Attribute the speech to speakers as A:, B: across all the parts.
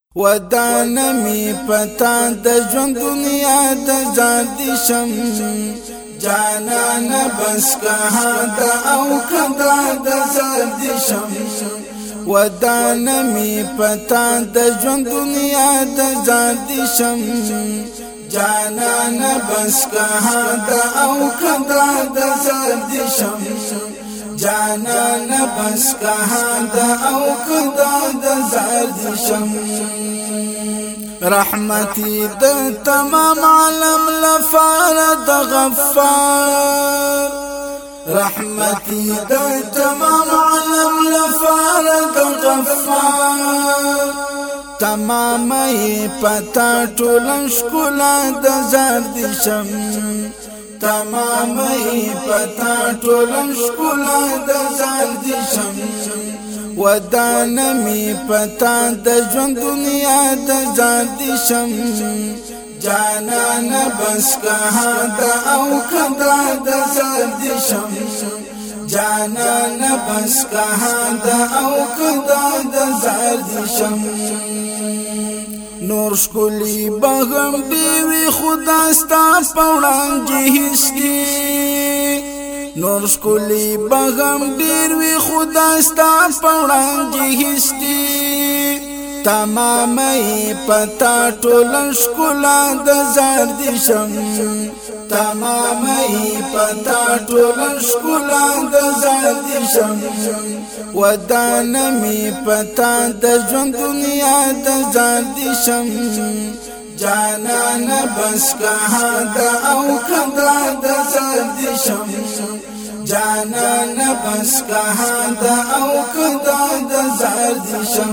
A: ودان می پتا د ژوند دنیا د زادي شم جانان بس کها د او کدا د زادي شم ودان می پتا د ژوند دنیا د زادي شم جانان بس کها د او کدا د زادي شم جانان بس کها د او کدا د زادي شم رحمتي د تمام عالم لفاره د غفار رحمتي د تمام عالم لفاره د غفار تمام پتا ټولن شکولا د زادي شم تمام پتا ټولن شکولا د زادي شم ودان می پتا د ژوند دنیا د زادي شم جانان بس کها د او کدا د زادي شم جانان بس کها د او کدا د زادي شم نور شکلی بغم دیوی خدا ستا پوړانګي هستی نور شکلی بغم دیوی خدا ستا پوړانګي هستی تمامي پتا ټولن شکلا د زادي شم تمامي پتا ټولن شکلا د زادي شم ودان می پتا د ژوند دنیا د زادي شم جانان بس کها د او کدا د زادي شم جانان بس کها د او کدا د زادي شم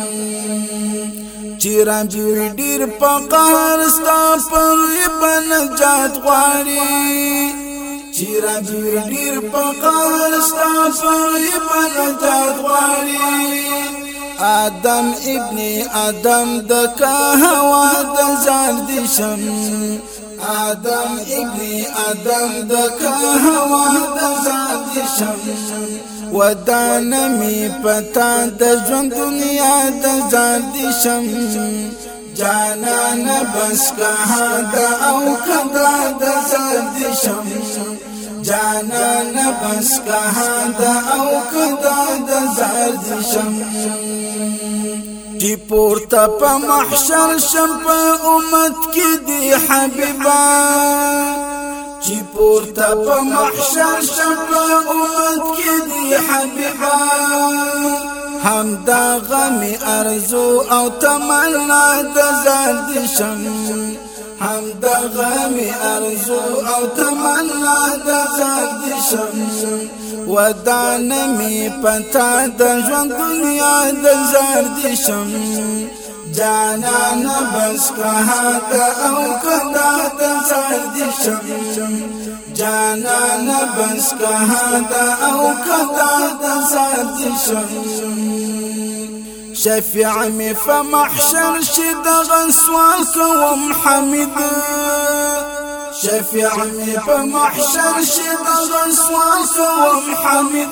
A: چیران جوړ ډیر په قهر ستا پر بنجات غواړي چیران جوړ ډیر په قهر ستا پر بنجات غواړي آدم ابن آدم د کهوا د زادي شم آدم ابن آدم د کهوا د زادي شم ودان می پتا د ژوند دنیا د زادي شم جانان بس کها د او کدا د زادي شم جانان بس کها د او کدا د زادي شم چې پورته په محشر شم په امت کې دی حبيبا چې پورته په محشر شم په امت کې دی حبيبا هم دا غم ارزو او تمنا د زادي شم هم دا غم ارزو او تمنا د زادي شم ودان می پتا د ژوند دنیا د زادي شم جانان بس کها د او کدا د زادي شم جانان بس کها د او کدا د زادي شم شفیع می فمحشر شد غسوال کوم حمید شفیع می فمحشر شد غسوال کوم حمید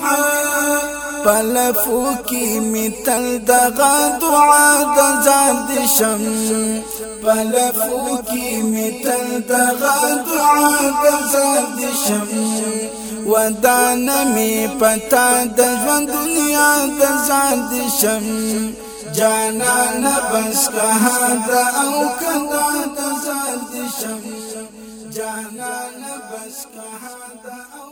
A: پلفو کی می تل دغا دعا د زادي شم پلفو کی می تل دغا دعا د زادي شم ودان می پتا د ژوند دنیا د زادي شم جانان بس کها د او کدا د زادي شم جانان بس کها د او